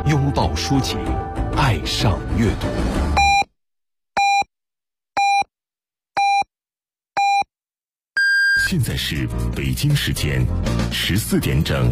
拥抱书籍，爱上阅读。现在是北京时间14点整。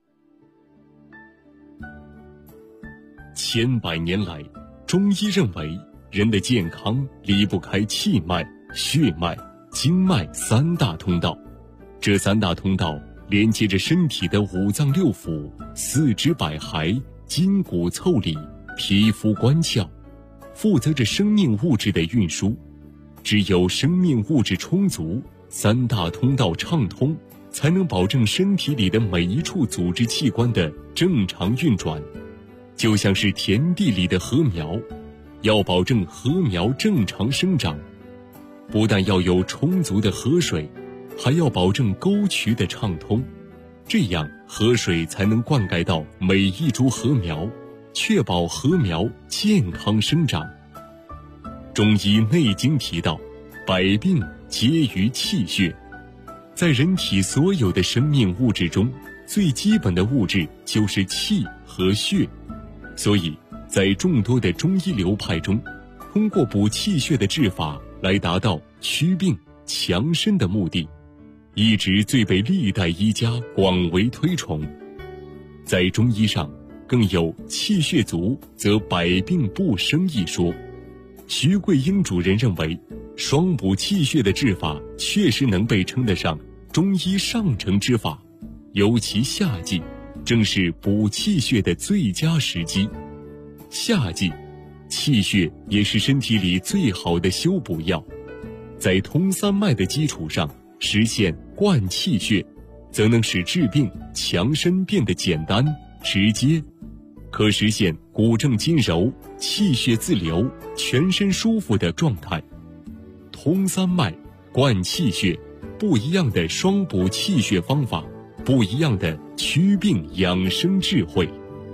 千百年来，中医认为人的健康离不开气脉、血脉、经脉三大通道。这三大通道连接着身体的五脏六腑、四肢百骸、筋骨腠理、皮肤关窍，负责着生命物质的运输。只有生命物质充足，三大通道畅通，才能保证身体里的每一处组织器官的正常运转。就像是田地里的禾苗，要保证禾苗正常生长，不但要有充足的河水，还要保证沟渠的畅通，这样河水才能灌溉到每一株禾苗，确保禾苗健康生长。中医《内经》提到，百病皆于气血。在人体所有的生命物质中，最基本的物质就是气和血。所以在众多的中医流派中，通过补气血的治法来达到祛病强身的目的，一直最被历代医家广为推崇。在中医上更有气血足则百病不生一说。徐桂英主任认为，双补气血的治法确实能被称得上中医上乘之法，尤其夏季正是补气血的最佳时机。夏季，气血也是身体里最好的修补药。在通三脉的基础上实现灌气血，则能使治病强身变得简单直接，可实现骨正筋柔、气血自流、全身舒服的状态。通三脉、灌气血，不一样的双补气血方法，不一样的祛病养生智慧。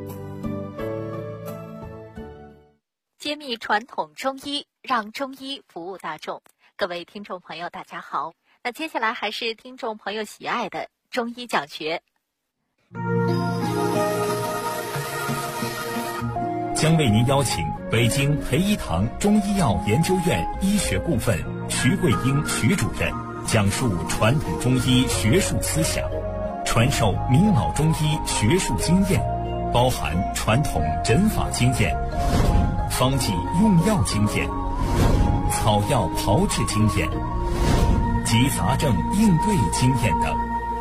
揭秘传统中医，让中医服务大众。各位听众朋友大家好，那接下来还是听众朋友喜爱的中医讲学。 将为您邀请北京培一堂中医药研究院医学顾问徐桂英徐主任讲述传统中医学术思想，传授明老中医学术经验，包含传统诊法经验、方剂用药经验、草药炮制经验及杂症应对经验等。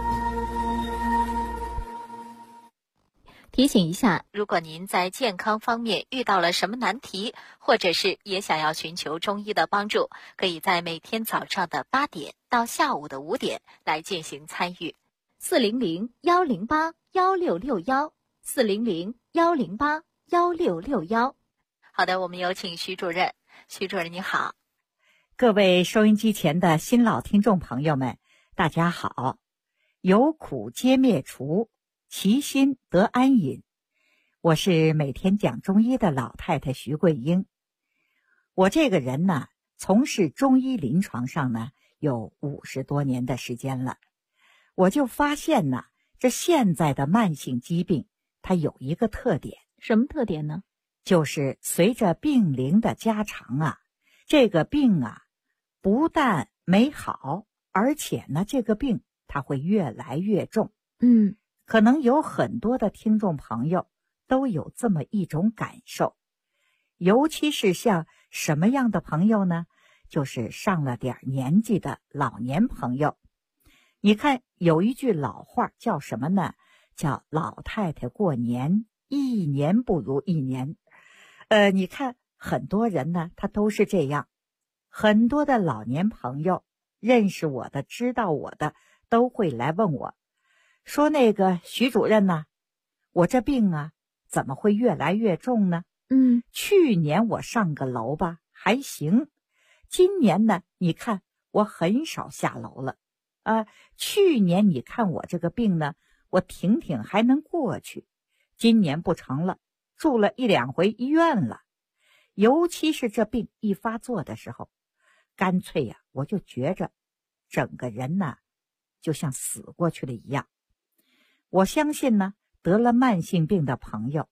提醒一下，如果您在健康方面遇到了什么难题，或者是也想要寻求中医的帮助，可以在每天早上的8点到下午的5点来进行参与。400-108-1661，400-108-1661。好的，我们有请徐主任。徐主任你好。 各位收音机前的新老听众朋友们，大家好。有苦皆灭除，其心得安隐。我是每天讲中医的老太太徐桂英。我这个人呢，从事中医临床上呢有50多年的时间了。我就发现呢，这现在的慢性疾病它有一个特点。 什么特点呢？ 就是随着病龄的加长啊，这个病啊不但没好，而且呢这个病它会越来越重。可能有很多的听众朋友都有这么一种感受，尤其是像什么样的朋友呢？就是上了点年纪的老年朋友。你看有一句老话叫什么呢？叫老太太过年，一年不如一年。你看很多人呢，他都是这样。很多的老年朋友认识我的、知道我的，都会来问我，说那个徐主任呢，我这病啊怎么会越来越重呢？去年我上个楼吧还行，今年呢你看我很少下楼了。去年你看我这个病呢，我挺还能过去，今年不成了，住了1、2回医院了。尤其是这病一发作的时候，干脆呀，我就觉着整个人呢就像死过去了一样。我相信呢，得了慢性病的朋友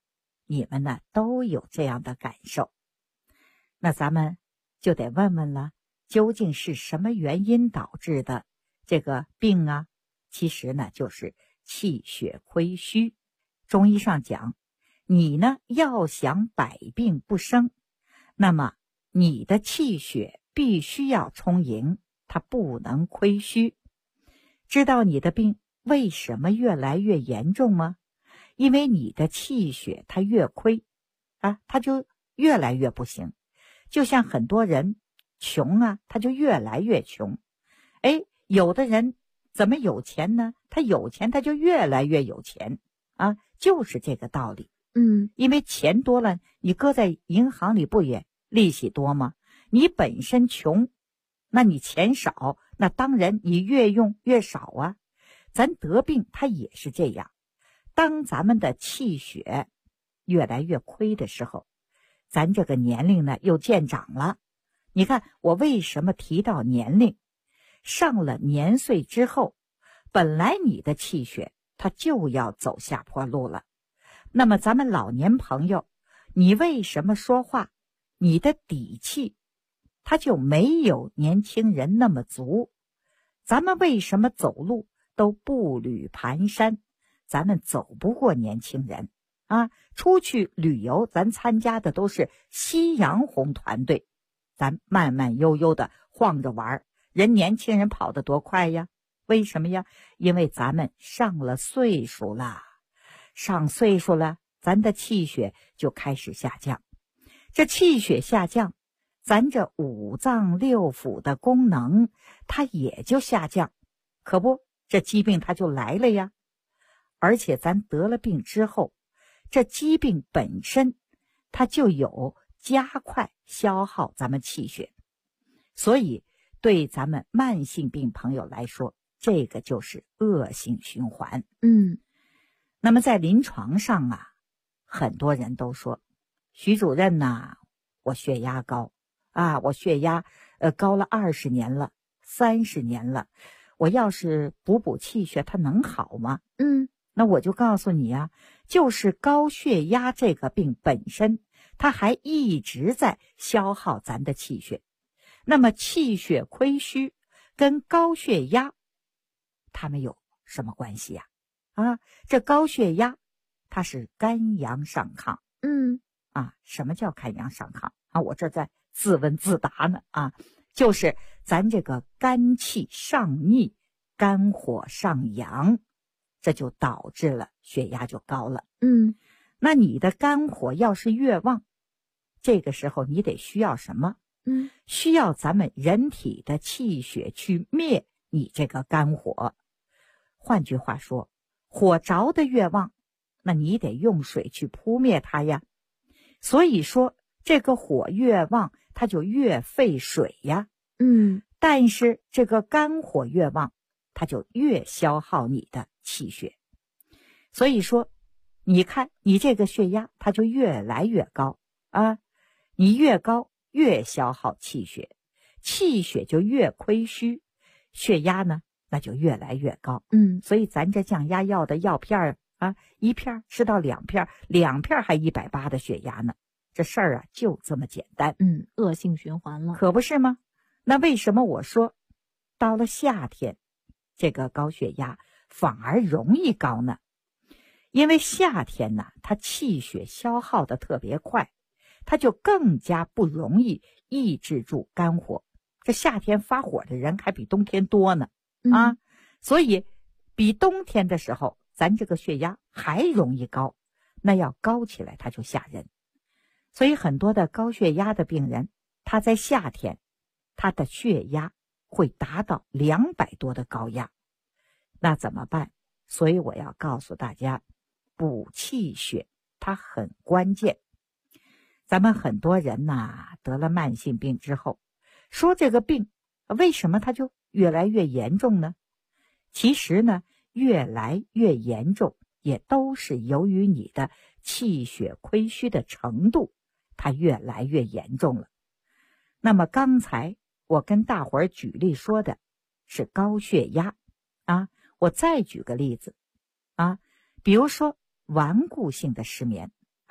你们呢都有这样的感受。那咱们就得问问了，究竟是什么原因导致的这个病啊？其实呢就是气血亏虚。中医上讲，你呢要想百病不生，那么你的气血必须要充盈，它不能亏虚。知道你的病为什么越来越严重吗？因为你的气血它越亏啊，它就越来越不行。就像很多人穷啊，他就越来越穷。有的人怎么有钱呢？他有钱他就越来越有钱啊，就是这个道理。因为钱多了，你搁在银行里不也利息多吗？你本身穷，那你钱少，那当然你越用越少啊。咱得病它也是这样，当咱们的气血越来越亏的时候，咱这个年龄呢又渐长了。你看我为什么提到年龄？上了年岁之后，本来你的气血它就要走下坡路了。那么咱们老年朋友，你为什么说话你的底气它就没有年轻人那么足？咱们为什么走路都步履蹒跚？咱们走不过年轻人啊！出去旅游，咱参加的都是夕阳红团队，咱慢慢悠悠的晃着玩，人年轻人跑得多快呀？为什么呀？因为咱们上了岁数了，上岁数了，咱的气血就开始下降。这气血下降，咱这五脏六腑的功能它也就下降，可不，这疾病它就来了呀。而且咱得了病之后，这疾病本身它就有加快消耗咱们气血，所以对咱们慢性病朋友来说，这个就是恶性循环。那么在临床上啊，很多人都说，徐主任呐，我血压高啊，我血压高了20年了，30年了，我要是补气血，它能好吗？那我就告诉你啊，就是高血压这个病本身，它还一直在消耗咱的气血。那么气血亏虚跟高血压它们有什么关系呀？这高血压它是肝阳上亢。什么叫肝阳上亢啊？我这在自问自答呢啊，就是咱这个肝气上逆，肝火上扬，这就导致了血压就高了。那你的肝火要是越旺，这个时候你得需要什么？需要咱们人体的气血去灭你这个肝火。换句话说，火着的越旺，那你得用水去扑灭它呀。所以说这个火越旺，它就越费水呀。但是这个肝火越旺，它就越消耗你的气血。所以说你看你这个血压它就越来越高啊，你越高越消耗气血，气血就越亏虚，血压呢那就越来越高。所以咱这降压药的药片啊，一片吃到2片，2片还180的血压呢，这事儿啊就这么简单。 恶性循环了， 可不是吗？那为什么我说到了夏天这个高血压反而容易高呢？因为夏天呢，它气血消耗的特别快，它就更加不容易抑制住肝火。这夏天发火的人还比冬天多呢所以比冬天的时候咱这个血压还容易高，那要高起来它就吓人。所以很多的高血压的病人，他在夏天他的血压会达到200多的高压，那怎么办？所以我要告诉大家，补气血它很关键。咱们很多人呐，得了慢性病之后，说这个病为什么它就越来越严重呢？其实呢，越来越严重也都是由于你的气血亏虚的程度它越来越严重了。那么刚才我跟大伙儿举例说的是高血压我再举个例子比如说顽固性的失眠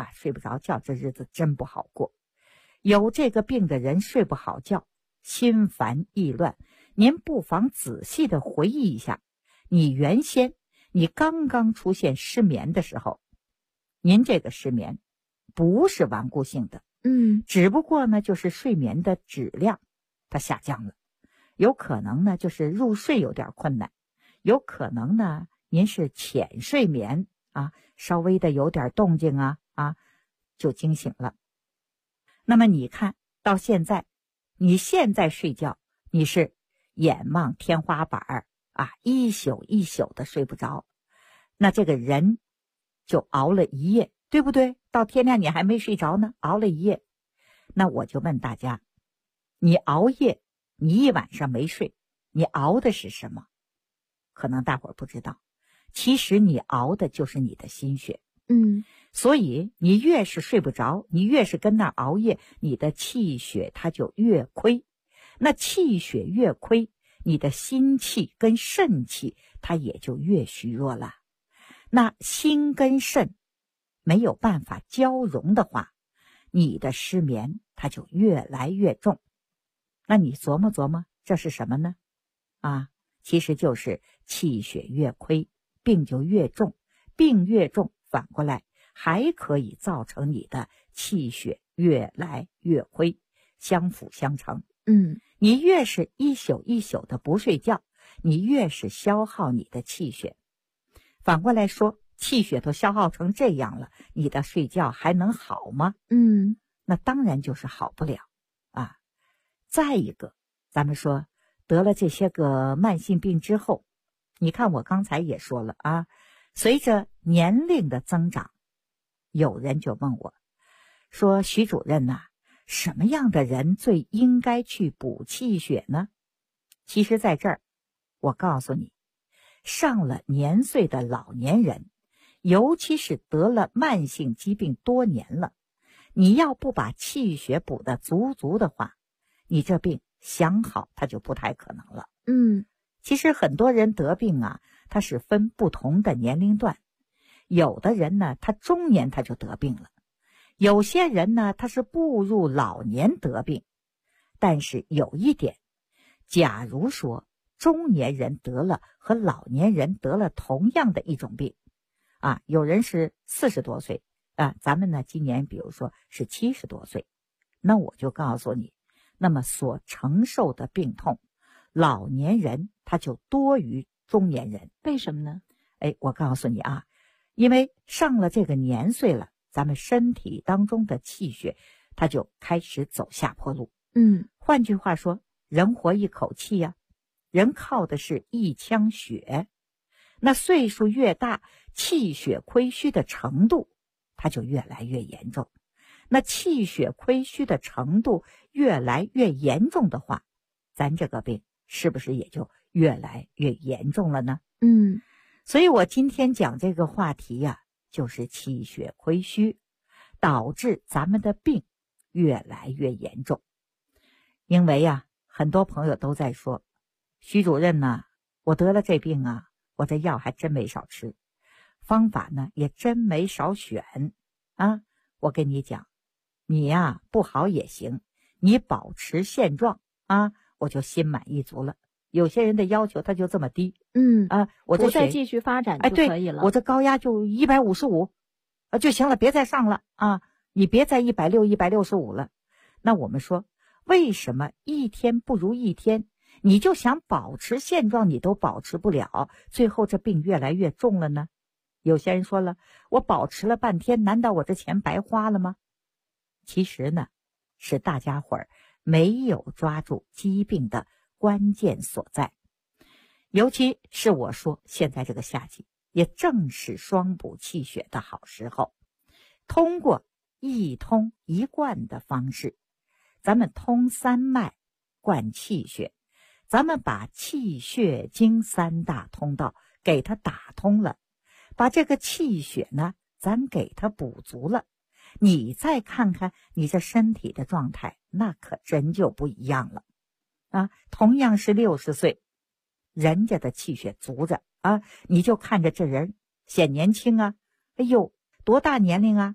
啊，睡不着觉，这日子真不好过。有这个病的人睡不好觉，心烦意乱，您不妨仔细的回忆一下，你刚刚出现失眠的时候，您这个失眠不是顽固性的，只不过呢就是睡眠的质量它下降了，有可能呢就是入睡有点困难，有可能呢您是浅睡眠啊，稍微的有点动静啊就惊醒了。那么你看到现在，你现在睡觉，你是眼望天花板啊，一宿一宿的睡不着，那这个人就熬了一夜，对不对？到天亮你还没睡着呢，熬了一夜。那我就问大家，你熬夜，你一晚上没睡，你熬的是什么？可能大伙儿不知道，其实你熬的就是你的心血。所以你越是睡不着，你越是跟那熬夜，你的气血它就越亏。那气血越亏，你的心气跟肾气它也就越虚弱了。那心跟肾没有办法交融的话，你的失眠它就越来越重。那你琢磨琢磨，这是什么呢？其实就是气血越亏，病就越重，病越重，反过来还可以造成你的气血越来越亏，相辅相成。你越是一宿一宿的不睡觉，你越是消耗你的气血。反过来说，气血都消耗成这样了，你的睡觉还能好吗？那当然就是好不了啊。再一个，咱们说得了这些个慢性病之后，你看我刚才也说了啊，随着年龄的增长，有人就问我说，徐主任呐，什么样的人最应该去补气血呢？其实在这儿我告诉你，上了年岁的老年人，尤其是得了慢性疾病多年了，你要不把气血补得足足的话，你这病想好它就不太可能了。其实很多人得病啊，他是分不同的年龄段，有的人呢他中年他就得病了，有些人呢他是步入老年得病。但是有一点，假如说中年人得了和老年人得了同样的一种病有人是40多岁咱们呢今年比如说是70多岁，那我就告诉你，那么所承受的病痛，老年人他就多于中年人。 为什么呢？ 我告诉你因为上了这个年岁了，咱们身体当中的气血它就开始走下坡路。换句话说，人活一口气人靠的是一腔血，那岁数越大，气血亏虚的程度它就越来越严重。那气血亏虚的程度越来越严重的话，咱这个病是不是也就越来越严重了呢？所以我今天讲这个话题就是气血亏虚导致咱们的病越来越严重。因为很多朋友都在说，徐主任呢，我得了这病我这药还真没少吃，方法呢也真没少选我跟你讲，你不好也行，你保持现状我就心满意足了。有些人的要求他就这么低我这不再继续发展就可以了。 对，我这高压就155就行了，别再上了你别再160、165了。那我们说，为什么一天不如一天？你就想保持现状，你都保持不了，最后这病越来越重了呢？有些人说了，我保持了半天，难道我这钱白花了吗？其实呢，是大家伙儿没有抓住疾病的关键所在。尤其是我说，现在这个夏季也正是双补气血的好时候，通过一通一贯的方式，咱们通三脉，灌气血，咱们把气血经3大通道给它打通了，把这个气血呢咱给它补足了，你再看看你这身体的状态，那可真就不一样了同样是60岁，人家的气血足着你就看着这人显年轻哎呦，多大年龄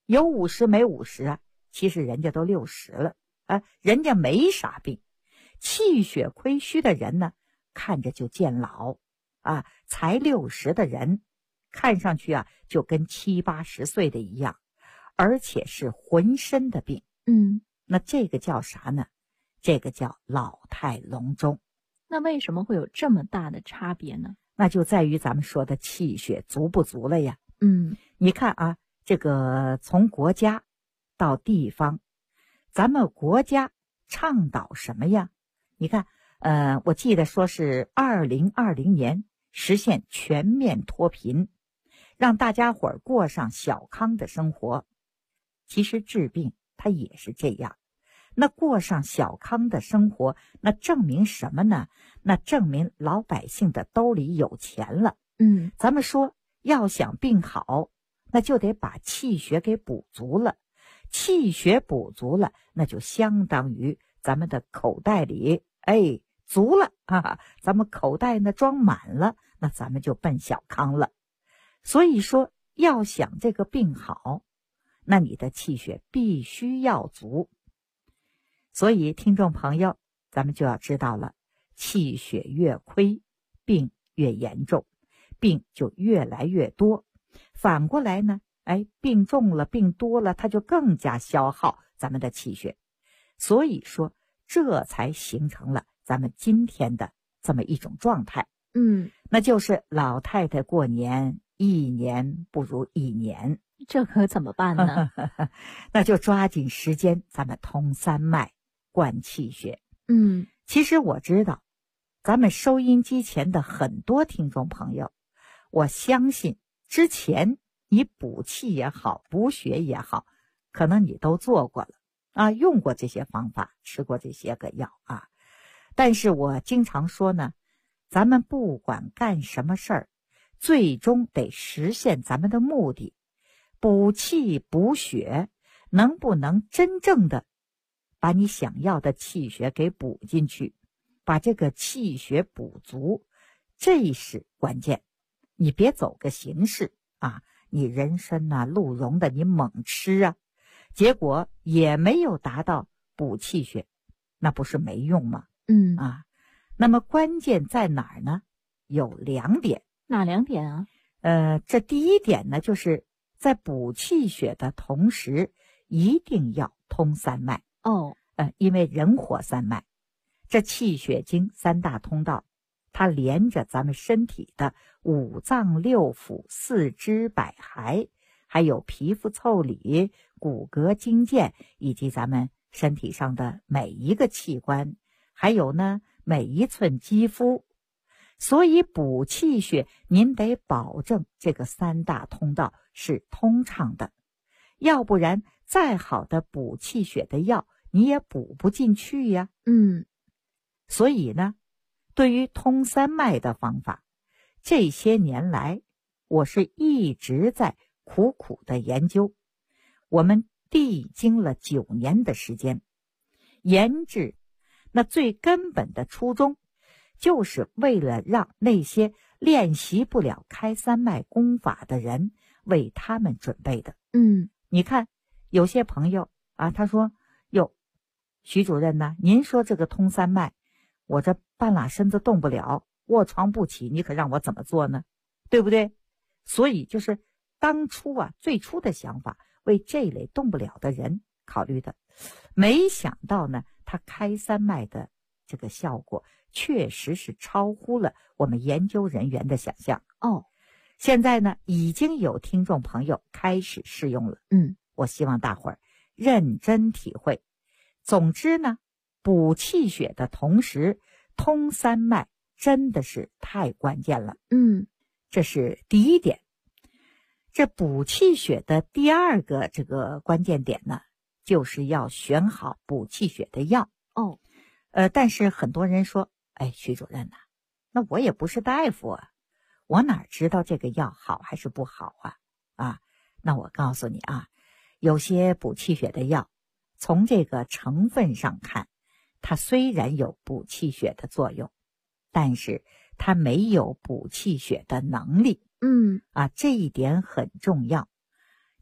有50没50啊，其实人家都60了啊，人家没啥病。气血亏虚的人呢，看着就见老啊，才60的人看上去啊就跟70、80岁的一样，而且是浑身的病。那这个叫啥呢？这个叫老态龙钟。 那为什么会有这么大的差别呢？ 那就在于咱们说的气血足不足了呀。你看啊，这个从国家到地方，咱们国家倡导什么呀？你看，我记得说是2020年实现全面脱贫，让大家伙儿过上小康的生活。其实治病它也是这样，那过上小康的生活，那证明什么呢？那证明老百姓的兜里有钱了。咱们说要想病好，那就得把气血给补足了。气血补足了，那就相当于咱们的口袋里足了啊，咱们口袋呢装满了，那咱们就奔小康了。所以说要想这个病好，那你的气血必须要足。所以听众朋友，咱们就要知道了，气血越亏，病越严重，病就越来越多。反过来呢，病重了，病多了，它就更加消耗咱们的气血。所以说这才形成了咱们今天的这么一种状态。那就是老太太过年1年不如1年。 这可怎么办呢？ 那就抓紧时间，咱们通3脉，灌气血。其实我知道咱们收音机前的很多听众朋友，我相信之前你补气也好，补血也好，可能你都做过了啊，用过这些方法，吃过这些个药啊。但是我经常说呢，咱们不管干什么事儿，最终得实现咱们的目的。补气补血能不能真正的把你想要的气血给补进去，把这个气血补足，这是关键。你别走个形式啊，你人参啊鹿茸的你猛吃啊，结果也没有达到补气血，那不是没用吗？那么关键在哪儿呢？有2点。 哪2点啊？ 这第一点呢，就是在补气血的同时，一定要通3脉。因为人活3脉，这气血经3大通道，它连着咱们身体的5脏6腑、四肢百骸，还有皮肤腠理、骨骼筋腱，以及咱们身体上的每一个器官，还有呢每一寸肌肤。所以补气血，您得保证这个3大通道是通畅的，要不然再好的补气血的药你也补不进去呀。所以呢，对于通3脉的方法，这些年来我是一直在苦苦的研究。我们历经了9年的时间研制，那最根本的初衷就是为了让那些练习不了开3脉功法的人为他们准备的。你看有些朋友啊，他说哟，徐主任呢，您说这个通3脉，我这半拉身子动不了，卧床不起，你可让我怎么做呢？对不对？所以就是当初啊，最初的想法为这类动不了的人考虑的，没想到呢，他开3脉的这个效果确实是超乎了我们研究人员的想象。现在呢，已经有听众朋友开始试用了。我希望大伙儿认真体会。总之呢，补气血的同时通3脉真的是太关键了。这是第一点。这补气血的第2个这个关键点呢，就是要选好补气血的药。但是很多人说，徐主任呐，那我也不是大夫啊，我哪知道这个药好还是不好啊？那我告诉你啊，有些补气血的药，从这个成分上看，它虽然有补气血的作用，但是它没有补气血的能力。这一点很重要。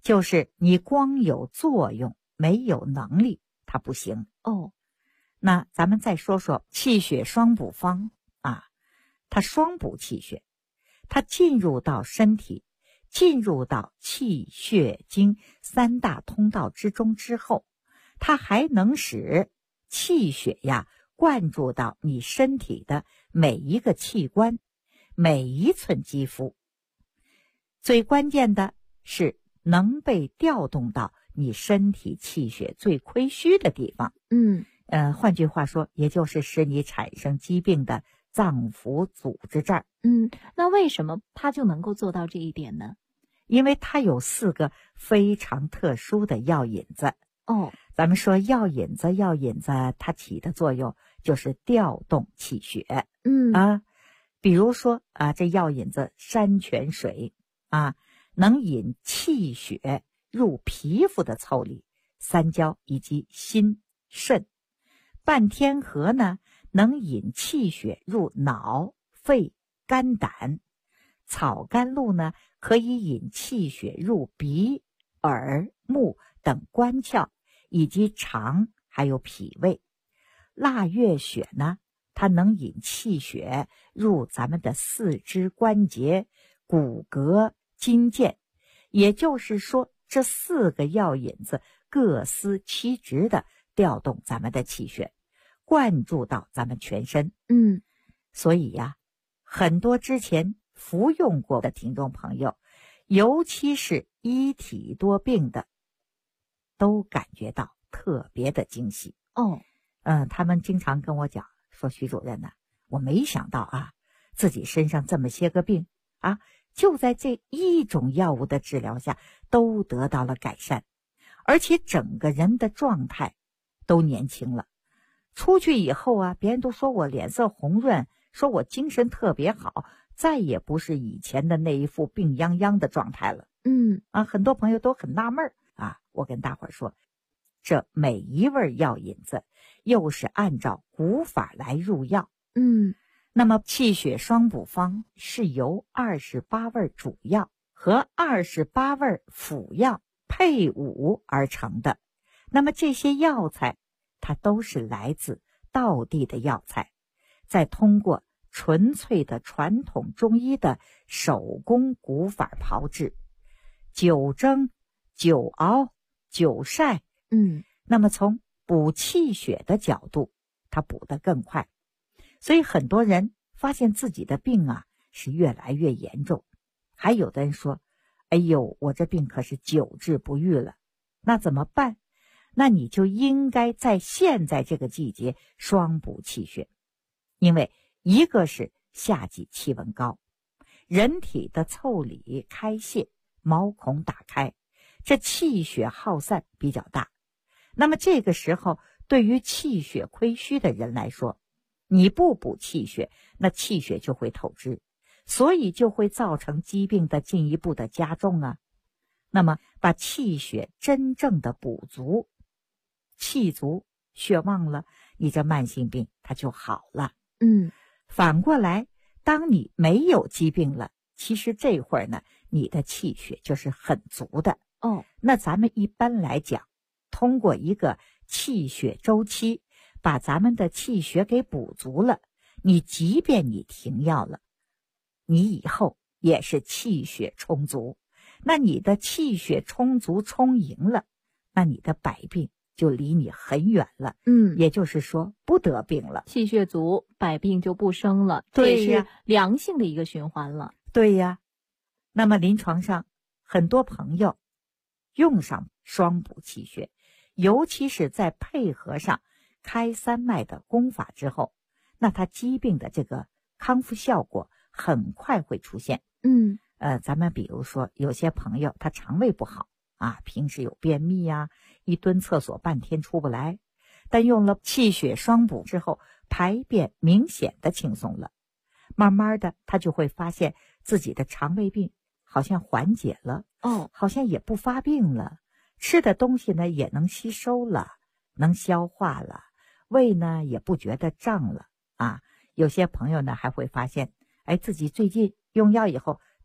就是你光有作用没有能力，它不行。那咱们再说说气血双补方啊，它双补气血，它进入到身体，进入到气血经三大通道之中之后，它还能使气血呀灌注到你身体的每一个器官，每一寸肌肤。最关键的是能被调动到你身体气血最亏虚的地方。换句话说，也就是使你产生疾病的脏腑组织这儿。 那为什么它就能够做到这一点呢？ 因为它有4个非常特殊的药引子。咱们说药引子它起的作用就是调动气血。比如说这药引子山泉水能引气血入皮肤的腠理、三焦以及心肾。半天河呢，能引气血入脑、肺、肝、胆。草甘露呢，可以引气血入鼻、耳、目等官窍，以及肠还有脾胃。腊月雪呢，它能引气血入咱们的四肢关节、骨骼、筋腱。也就是说，这4个药引子各司其职的调动咱们的气血，灌注到咱们全身。所以呀，很多之前服用过的听众朋友，尤其是一体多病的，都感觉到特别的惊喜。他们经常跟我讲说，徐主任呢，我没想到自己身上这么些个病就在这一种药物的治疗下都得到了改善，而且整个人的状态都年轻了。出去以后别人都说我脸色红润，说我精神特别好，再也不是以前的那一副病殃殃的状态了。很多朋友都很纳闷我跟大伙儿说，这每一味药引子又是按照古法来入药。那么气血双补方是由28味主药和28味辅药配伍而成的。那么这些药材它都是来自道地的药材，再通过纯粹的传统中医的手工古法炮制，久蒸、久熬、久晒。那么从补气血的角度，它补得更快。所以很多人发现自己的病是越来越严重，还有的人说，哎呦，我这病可是久治不愈了。那怎么办？那你就应该在现在这个季节双补气血。因为一个是夏季气温高，人体的腠理开泄，毛孔打开，这气血耗散比较大。那么这个时候对于气血亏虚的人来说，你不补气血，那气血就会透支，所以就会造成疾病的进一步的加重那么把气血真正的补足，气足血旺了，你这慢性病它就好了。反过来，当你没有疾病了，其实这会儿呢，你的气血就是很足的。那咱们一般来讲，通过一个气血周期，把咱们的气血给补足了，你即便你停药了，你以后也是气血充足。那你的气血充足充盈了，那你的百病就离你很远了。也就是说不得病了， 气血足，百病就不生了。 对呀， 这也是良性的一个循环了。 对呀。那么临床上很多朋友用上双补气血，尤其是在配合上开三脉的功法之后，那他疾病的这个康复效果很快会出现。咱们比如说有些朋友他肠胃不好平时有便秘一蹲厕所半天出不来，但用了气血双补之后，排便明显的轻松了，慢慢的他就会发现自己的肠胃病好像缓解了，好像也不发病了，吃的东西呢也能吸收了，能消化了，胃呢也不觉得胀了有些朋友呢还会发现，自己最近用药以后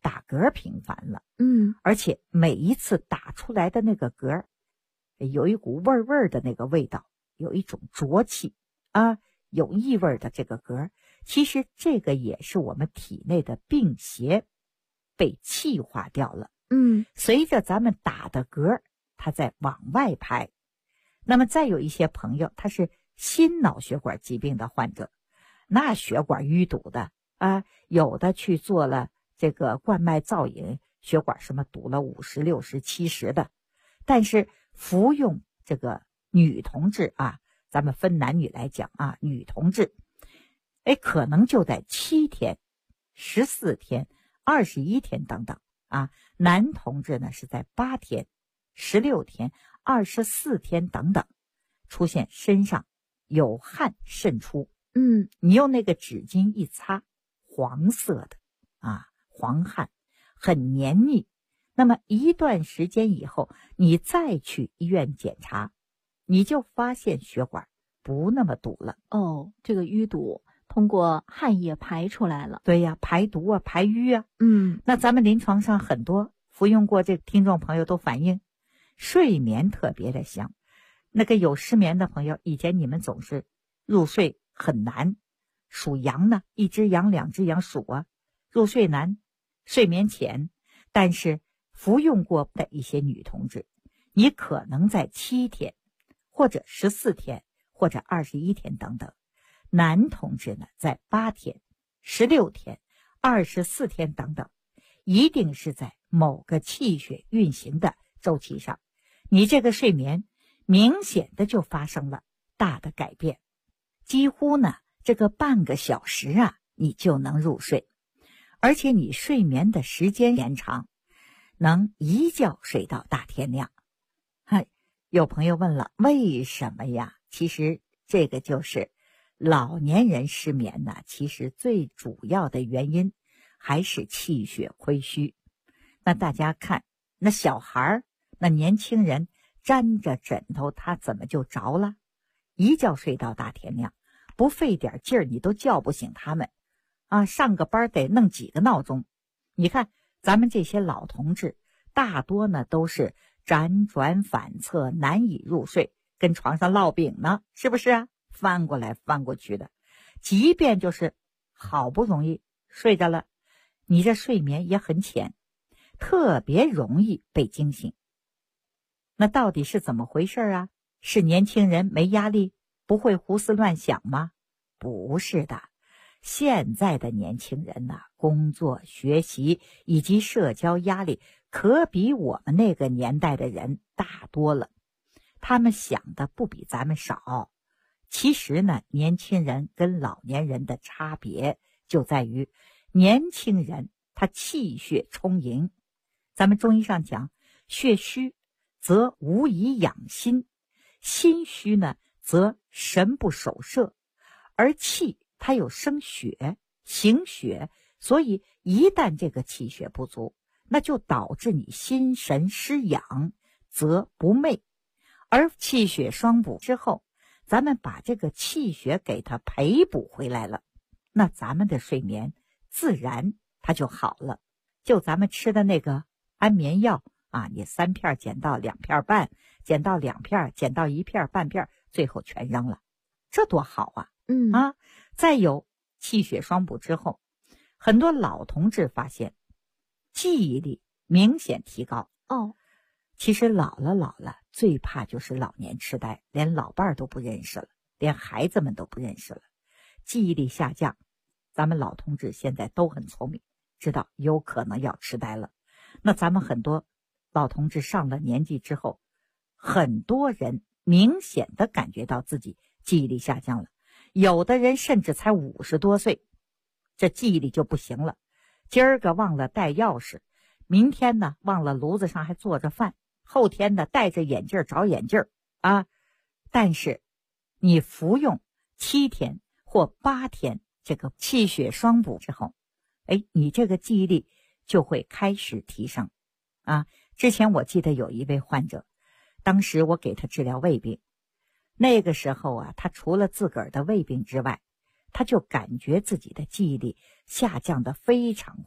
打嗝频繁了，而且每一次打出来的那个嗝有一股味味的那个味道，有一种浊气啊，有异味的这个嗝，其实这个也是我们体内的病邪被气化掉了。随着咱们打的嗝，它在往外排。那么再有一些朋友，他是心脑血管疾病的患者，那血管淤堵的啊，有的去做了这个冠脉造影，血管什么堵了50、60、70的，但是服用这个女同志啊，咱们分男女来讲啊，女同志可能就在7天、14天、21天等等啊，男同志呢是在8天、16天、24天等等，出现身上有汗渗出，你用那个纸巾一擦，黄色的啊，黄汗，很黏腻。那么一段时间以后，你再去医院检查，你就发现血管不那么堵了。 这个淤堵通过汗液排出来了。 对呀，排毒啊，排瘀啊。那咱们临床上很多服用过这个听众朋友都反映睡眠特别的香。那个有失眠的朋友，以前你们总是入睡很难，数羊呢，1只羊2只羊数啊，入睡难，睡眠浅。但是服用过的一些女同志，你可能在7天或者14天或者21天等等，男同志呢在8天、16天、24天等等，一定是在某个气血运行的周期上，你这个睡眠明显的就发生了大的改变，几乎呢这个半个小时啊你就能入睡，而且你睡眠的时间延长，能一觉睡到大天亮。有朋友问了，为什么呀？其实这个就是老年人失眠呢，其实最主要的原因还是气血亏虚。那大家看，那小孩那年轻人沾着枕头，他怎么就着了？一觉睡到大天亮，不费点劲儿你都叫不醒他们啊！上个班得弄几个闹钟。你看咱们这些老同志，大多呢都是辗转反侧，难以入睡，跟床上烙饼呢，是不是啊？翻过来翻过去的。即便就是好不容易睡着了，你这睡眠也很浅，特别容易被惊醒。那到底是怎么回事啊？是年轻人没压力，不会胡思乱想吗？不是的，现在的年轻人呢，工作、学习以及社交压力可比我们那个年代的人大多了，他们想的不比咱们少。其实呢，年轻人跟老年人的差别就在于，年轻人他气血充盈，咱们中医上讲，血虚则无以养心，心虚呢则神不守舍，而气它有生血行血，所以一旦这个气血不足，那就导致你心神失养，则不寐。而气血双补之后，咱们把这个气血给它培补回来了，那咱们的睡眠自然它就好了。就咱们吃的那个安眠药啊，你3片减到2片半，减到2片，减到1片半片，最后全扔了，这多好啊！再有气血双补之后，很多老同志发现记忆力明显提高。其实老了最怕就是老年痴呆，连老伴儿都不认识了，连孩子们都不认识了，记忆力下降。咱们老同志现在都很聪明，知道有可能要痴呆了。那咱们很多老同志上了年纪之后，很多人明显的感觉到自己记忆力下降了，有的人甚至才50多岁，这记忆力就不行了。今儿个忘了带钥匙，明天呢忘了炉子上还做着饭，后天呢戴着眼镜找眼镜啊。但是你服用7天或8天这个气血双补之后，你这个记忆力就会开始提升啊。之前我记得有一位患者，当时我给他治疗胃病，那个时候啊，他除了自个儿的胃病之外，他就感觉自己的记忆力下降得非常快，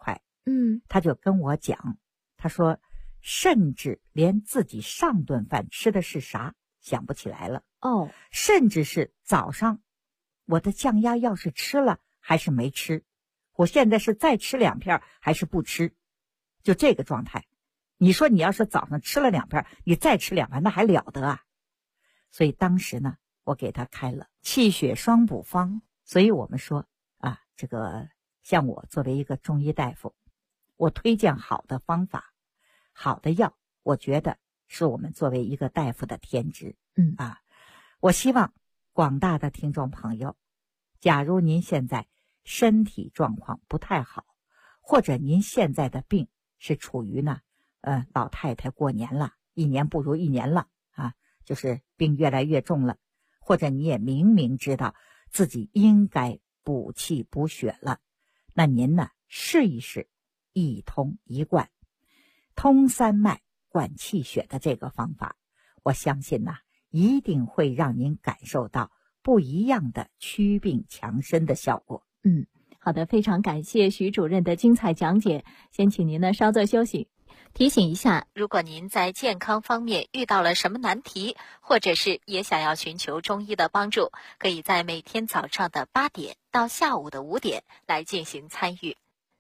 他就跟我讲，他说甚至连自己上顿饭吃的是啥想不起来了。甚至是早上我的酱鸭要是吃了还是没吃，我现在是再吃2片还是不吃，就这个状态。你说你要是早上吃了2片，你再吃2片，那还了得啊？所以当时呢，我给他开了气血双补方。所以我们说啊，这个像我作为一个中医大夫，我推荐好的方法、好的药，我觉得是我们作为一个大夫的天职。我希望广大的听众朋友，假如您现在身体状况不太好，或者您现在的病是处于呢老太太过年了，一年不如一年了啊，就是病越来越重了，或者你也明明知道自己应该补气补血了，那您呢试一试一通一贯通三脉贯气血的这个方法，我相信呢一定会让您感受到不一样的祛病强身的效果。 好的，非常感谢徐主任的精彩讲解，先请您呢稍作休息。提醒一下， 如果您在健康方面遇到了什么难题，或者是也想要寻求中医的帮助，可以在每天早上的8点到下午的5点来进行参与。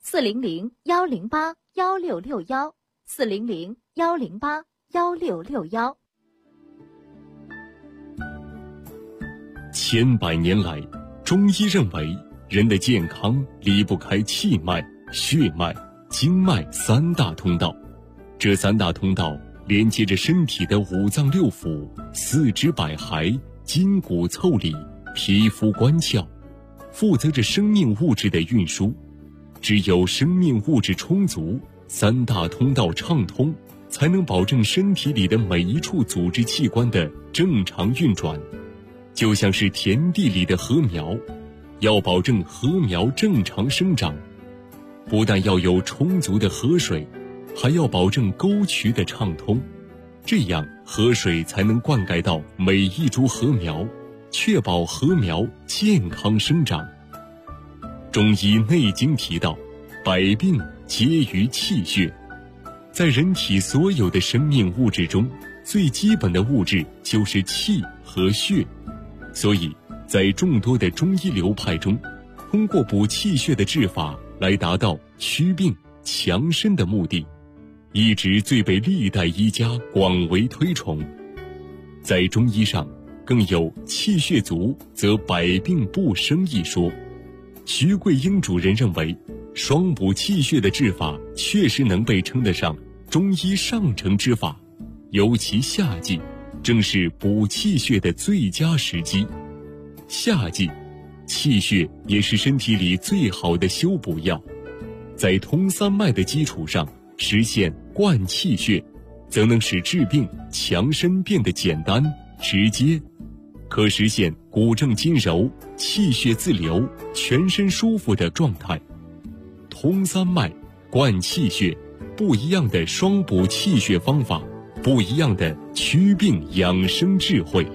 400-108-1661，400-108-1661。 千百年来，中医认为人的健康离不开气脉、血脉、经脉3大通道。这3大通道连接着身体的5脏6腑、四肢百骸、筋骨腠理、皮肤关窍，负责着生命物质的运输。只有生命物质充足，3大通道畅通，才能保证身体里的每一处组织器官的正常运转。就像是田地里的禾苗，要保证禾苗正常生长，不但要有充足的河水，还要保证沟渠的畅通，这样河水才能灌溉到每一株禾苗，确保禾苗健康生长。中医内经提到，百病皆于气血。在人体所有的生命物质中，最基本的物质就是气和血。所以在众多的中医流派中，通过补气血的治法来达到祛病强身的目的，一直最被历代医家广为推崇。在中医上更有气血足则百病不生一说。徐桂英主任认为，双补气血的治法确实能被称得上中医上乘之法，尤其夏季正是补气血的最佳时机。夏季气血也是身体里最好的修补药，在通三脉的基础上实现贯气血，则能使治病强身变得简单直接，可实现骨正筋柔、气血自流、全身舒服的状态。通三脉贯气血，不一样的双补气血方法，不一样的祛病养生智慧。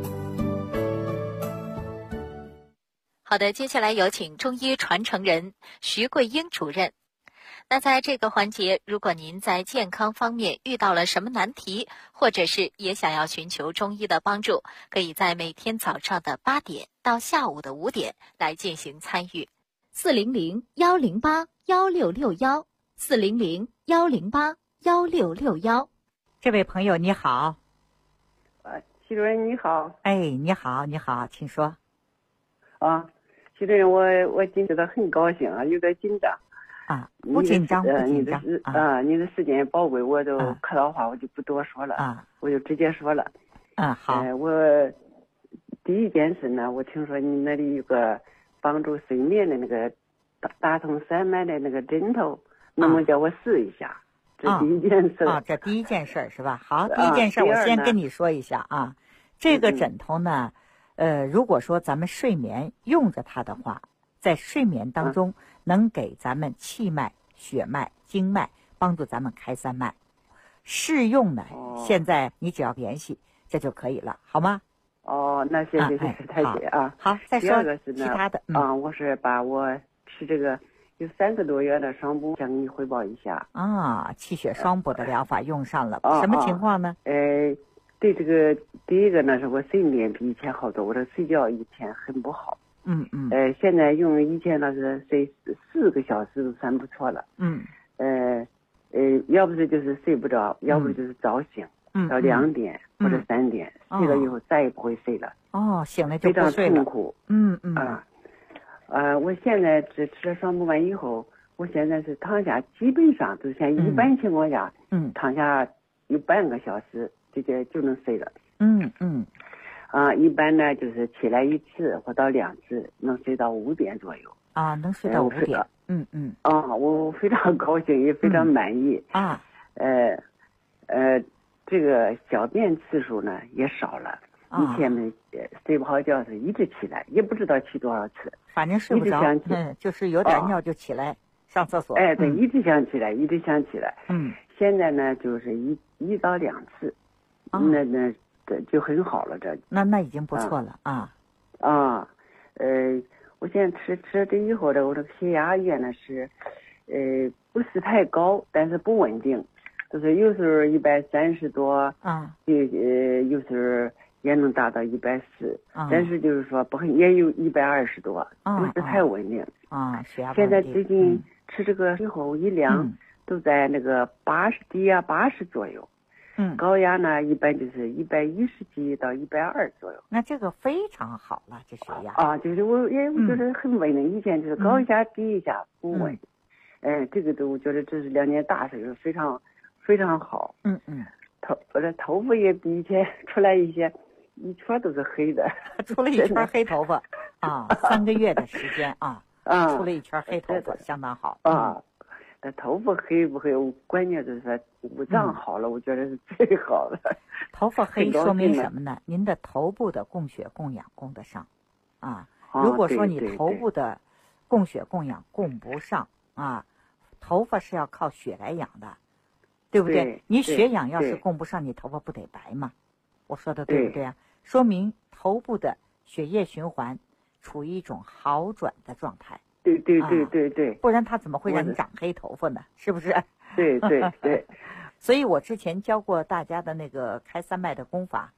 好的，接下来有请中医传承人徐桂英主任。那在这个环节，如果您在健康方面遇到了什么难题，或者是也想要寻求中医的帮助，可以在每天早上的8点到下午的5点来进行参与。 400-108-1661，400-108-1661。 这位朋友你好。 徐主任你好。 哎，你好，你好，请说。 徐主任，我今天很高兴啊，有点紧张。 不紧张，不紧张。 你的时间宝贵，我都客套话我就不多说了我就直接说了。 好。 我第一件事呢，我听说你那里有个帮助睡眠的那个打通三脉的那个枕头，能不能叫我试一下？这第一件事。 这第一件事是吧？好，第一件事我先跟你说一下啊。这个枕头呢，如果说咱们睡眠用着它的话，在睡眠当中能给咱们气脉、血脉、经脉帮助咱们开三脉。试用呢，现在你只要联系这就可以了，好吗？ 那谢谢太姐啊。 好，再说第二个是呢， 其他的我是把我吃这个有3个多月的双补，想跟你汇报一下。 啊，气血双补的疗法用上了，什么情况呢？ 对这个第一个呢，是我睡眠比以前好多，我这睡觉以前很不好。现在用以前那是睡4个小时都算不错了。要不是就是睡不着，要不就是早醒，到2点或者3点，睡了以后再也不会睡了。 醒了就不睡了。 非常痛苦。我现在吃了双补丸以后，我现在是躺下，基本上就像一般情况下，躺下有半个小时就能睡了。一般呢就是起来1次或到2次，能睡到5点左右。 能睡到5点。 我非常高兴，也非常满意。这个小便次数呢也少了。以前呢睡不好觉是一直起来，也不知道起多少次， 反正睡不着，就是有点尿就起来上厕所。 对，一直想起来，一直想起来。现在呢就是1到2次，那就很好了。 那已经不错了我现在吃这以后的，我这个血压也呢是，不是太高，但是不稳定，就是有时候130多，有时候也能达到140，但是就是说也有120多，不是太稳定。 血压现在最近吃这个以后一量都在那个低压80左右。高压呢一般就是110几到120左右。 那这个非常好了，这血压。 就是我觉得很稳定。以前就是高一下低一下不稳。这个都我觉得这是2年大事，非常非常好。我这头发也比以前出来一些，一圈都是黑的。 出了一圈黑头发3个月的时间出了一圈黑头发，相当好。 那头发黑不黑？关键就是说五脏好了，我觉得是最好的。 头发黑说明什么呢？您的头部的供血供氧供得上如果说你头部的供血供氧供不上头发是要靠血来养的，对不对？你血氧要是供不上，你头发不得白吗？我说的对不对说明头部的血液循环处于一种好转的状态。 对， 不然他怎么会让你长黑头发呢？是不是？ 对。 所以我之前教过大家的那个开3脉的功法。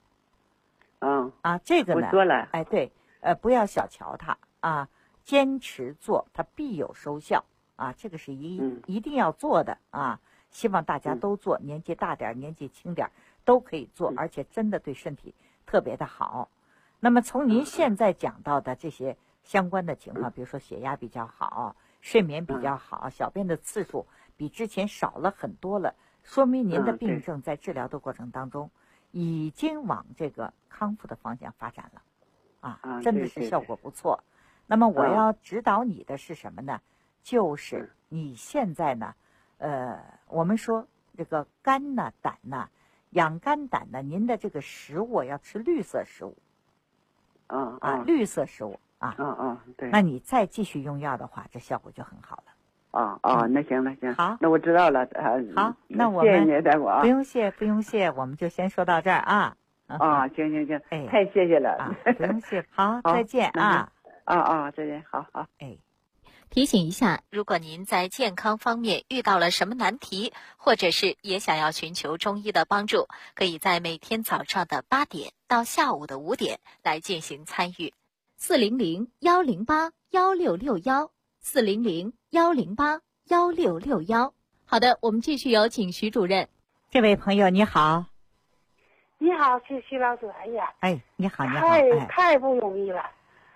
这个呢， 我做了。 对，不要小瞧它坚持做，它必有收效这个是一定要做的希望大家都做，年纪大点，年纪轻点都可以做，而且真的对身体特别的好。那么从您现在讲到的这些相关的情况，比如说血压比较好，睡眠比较好，小便的次数比之前少了很多了，说明您的病症在治疗的过程当中已经往这个康复的方向发展了真的是效果不错。那么我要指导你的是什么呢？就是你现在呢我们说这个肝呢胆呢，养肝胆呢，您的这个食物要吃绿色食物绿色食物对。 那你再继续用药的话，这效果就很好了。 那行。 好， 那我知道了。 好，那我们谢谢你，大夫不用谢，我们就先说到这儿行，太谢谢了不用谢。好，再见再见，好。 提醒一下，如果您在健康方面遇到了什么难题，或者是也想要寻求中医的帮助，可以在每天早上的8点到下午的5点来进行参与。400-108-1661，400-108-1661。好的，我们继续有请徐主任。 这位朋友你好。 你好，徐老师。 你好。 太不容易了。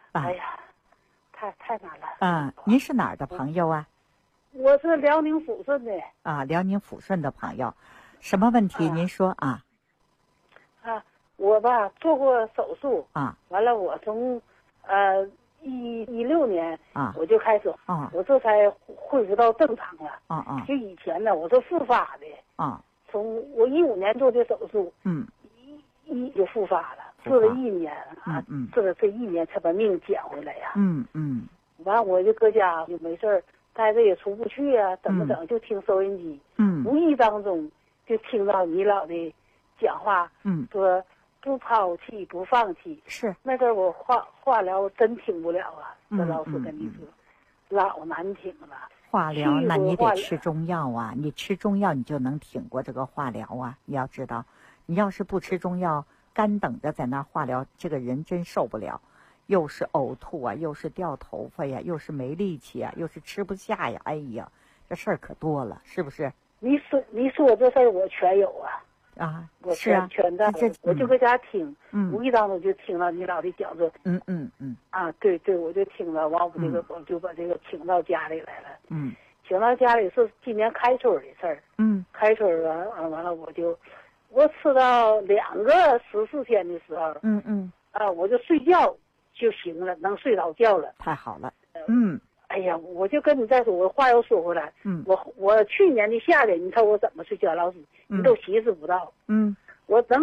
太难了。 您是哪儿的朋友啊？ 我是辽宁抚顺的。 辽宁抚顺的朋友，什么问题？您说我做过手术完了我从16年我就开始我这才恢复到正常了。就以前呢我是复发的从我15年做的手术就复发了，治了1年治了这1年才把命捡回来呀。完我就搁家就没事待着也出不去怎么整就听收音机无意当中就听到你老的讲话说不抛弃不放弃。 是那阵我化疗真听不了这老师跟你说老难挺了。 化疗，那你得吃中药啊！你吃中药，你就能挺过这个化疗啊！你要知道，你要是不吃中药，干等着在那化疗，这个人真受不了，又是呕吐啊，又是掉头发呀，又是没力气啊，又是吃不下呀！哎呀，这事儿可多了，是不是？ 你说这事儿我全有啊！ 啊， 我全在，我就搁家听，无意当中就听到你老的讲这，啊，对，我就听了，完我就把这个请到家里来了，请到家里是今年开春的事儿，开春完了我吃到2个14天的时候，我就睡觉就行了，能睡着觉了， 太好了， 哎呀，我就跟你再说，我话又说回来，我去年的夏天，你看我怎么睡觉，老师你都寻思不到，我能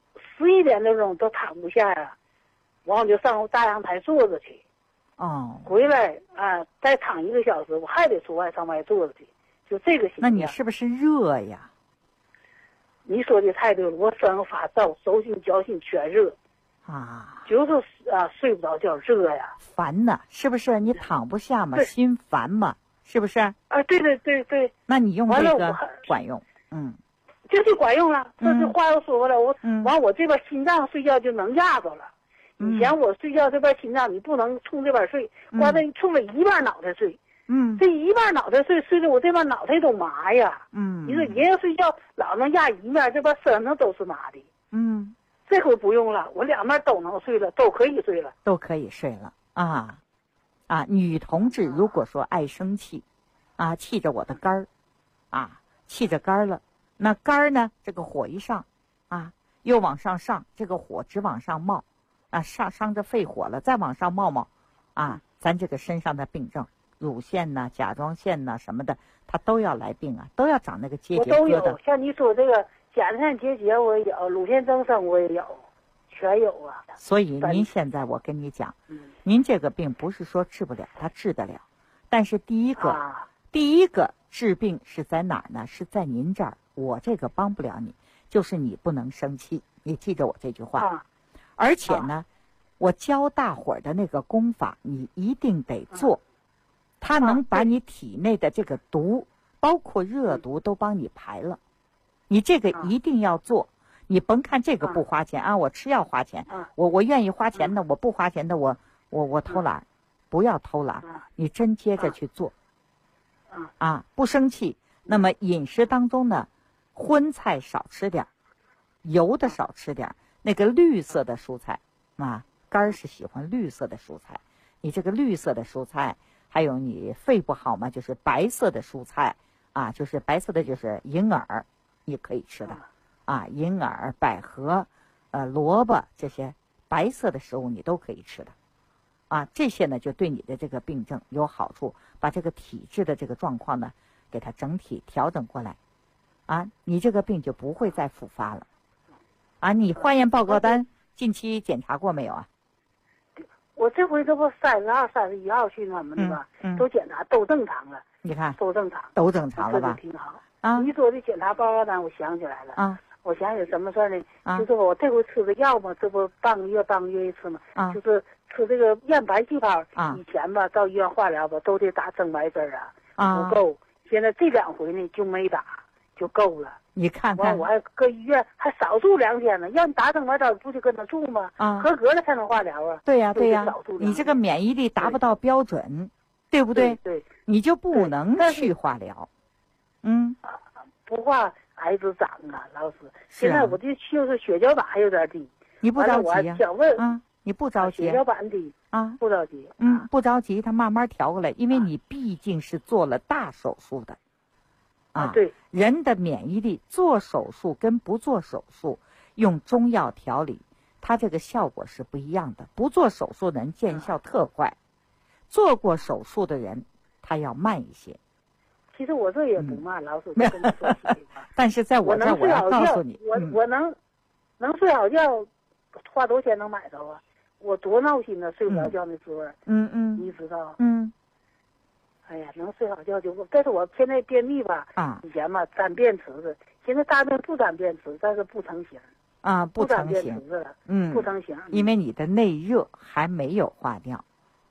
11点多钟都躺不下呀，完我就上大阳台坐着去，回来再躺1个小时，我还得出外上外坐着去，就这个心情。 那你是不是热呀？ 你说的太对了，我身上发燥，手心脚心全热。就是睡不着觉，热呀， 烦呐，是不是？你躺不下嘛，心烦嘛，是不是？ 对。 那你用这个管用， 就是管用了。这话又说回来，我这边心脏睡觉就能压着了。以前我睡觉这边心脏你不能冲这边睡，光是冲着一半脑袋睡。这一半脑袋睡的我这边脑袋都麻呀。你说人家睡觉老能压一面，这边身上都是麻的。这回不用了，我2面都能睡了，都可以睡了啊！女同志如果说爱生气，气着我的肝儿，气着肝儿了，那肝儿呢，这个火一上，又往上，这个火直往上冒，伤着肺火了，再往上冒，咱这个身上的病症，乳腺呐、甲状腺呐什么的，它都要来病啊，都要长那个结节疙瘩。 我都有，像你说这个。甲状腺结节我也有，乳腺增生我也有，全有啊。 所以您现在我跟你讲，您这个病不是说治不了，它治得了，但是第一个治病是在哪儿呢？是在您这儿，我这个帮不了你，就是你不能生气，你记着我这句话。而且呢，我教大伙儿的那个功法，你一定得做，它能把你体内的这个毒，包括热毒都帮你排了。你这个一定要做，你甭看这个不花钱我吃药花钱，我愿意花钱的，我不花钱的，我偷懒，不要偷懒，你真接着去做，不生气。那么饮食当中呢，荤菜少吃点，油的少吃点，那个绿色的蔬菜肝儿是喜欢绿色的蔬菜，你这个绿色的蔬菜，还有你肺不好嘛，就是白色的蔬菜就是白色的就是银耳。你可以吃的银耳、百合、萝卜这些白色的食物你都可以吃的这些呢就对你的这个病症有好处，把这个体质的这个状况呢给它整体调整过来你这个病就不会再复发了你化验报告单近期检查过没有啊？ 我这回这不32、31号去他们的吧，都检查都正常了。 你看都正常了吧？ 挺好。你说的检查报告单，我想起来了我想起什么事儿呢？就是我这回吃的药嘛，这不半个月一次嘛，就是吃这个验白细胞。以前吧，到医院化疗吧，都得打增白针不够。现在这2回呢就没打，就够了。 你看看， 我还搁医院还少住2天呢，要你打增白针不就跟他住吗？合格了才能化疗对呀，你这个免疫力达不到标准，对不对？ 对， 你就不能去化疗。 不化癌子长老师。现在我就是血小板还有点低。 你不着急呀？想问你不着急。 血小板低不着急。 不着急，它慢慢调过来，因为你毕竟是做了大手术的。 对。 人的免疫力，做手术跟不做手术，用中药调理，它这个效果是不一样的。不做手术的人见效特快，做过手术的人他要慢一些。 其实我这也不慢，老师跟你说实话。 但是在我这儿，我要告诉你， 我能睡好觉，花多少钱能买着啊？我多闹心啊，睡不着觉那滋味。你知道。哎呀，能睡好觉就不。但是我现在便秘吧，以前嘛沾便池子，现在大便不沾便池，但是不成形。 不成形。 不成形。 因为你的内热还没有化掉。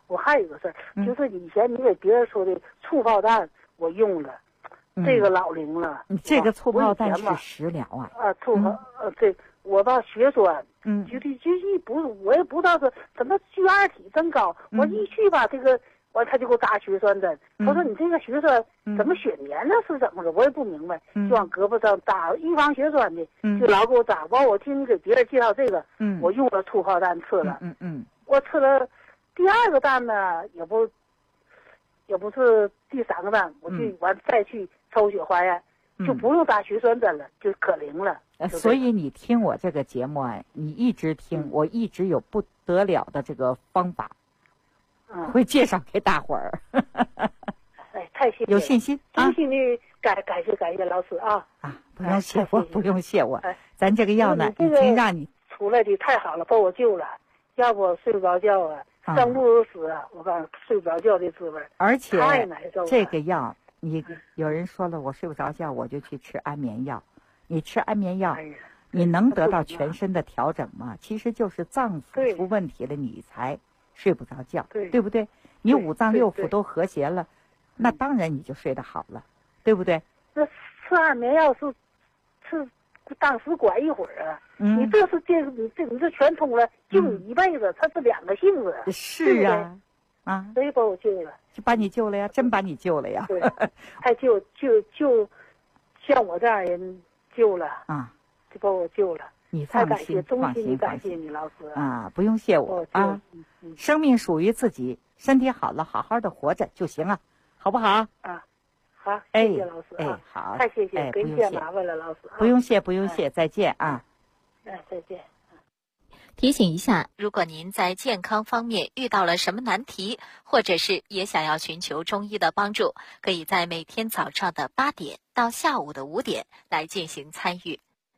我还有一个事儿，就是以前你给别人说的醋泡蛋，我用了，这个老灵了。 这个醋泡蛋是食疗啊。 醋泡对，我吧血栓，就我也不知道是怎么血压体真高，我一去吧这个。完，他就给我打血栓针。他说：“你这个血栓怎么血粘了？是怎么着？”我也不明白，就往胳膊上打预防血栓的，就老给我打。完，我听你给别人介绍这个，我用了醋泡蛋吃了。我吃了第2个蛋呢，也不是第3个蛋，我就完再去抽血化验，就不用打血栓针了，就可灵了。 所以你听我这个节目啊，你一直听，我一直有不得了的这个方法。会介绍给大伙儿。 哎，太谢谢， 有信心， 真心的感谢老师啊！ 不用谢我，不用谢我。咱这个药呢，已经让你出来的太好了，把我救了。要不我睡不着觉啊，生不如死啊！我告诉你，睡不着觉的滋味， 而且太难受了。 这个药，有人说了，我睡不着觉，我就去吃安眠药。你吃安眠药，你能得到全身的调整吗？其实就是脏腑出问题了，你才睡不着觉，对不对？你5脏6腑都和谐了，那当然你就睡得好了，对不对？ 那吃安眠药是当时管一会儿啊，你这是你这全通了，救你一辈子，它是2个性子。 是啊， 谁把我救了？ 就把你救了呀，真把你救了呀。 对，还就像我这样人救了就把我救了。 你放心， 衷心的感谢你，老师不用谢我啊。生命属于自己，身体好了，好好的活着就行了，好不好？ 好，谢谢老师好， 太谢谢，给你添麻烦了，老师。 不用谢，再见啊。 再见。 提醒一下，如果您在健康方面遇到了什么难题，或者是也想要寻求中医的帮助，可以在每天早上的8点到下午的5点来进行参与。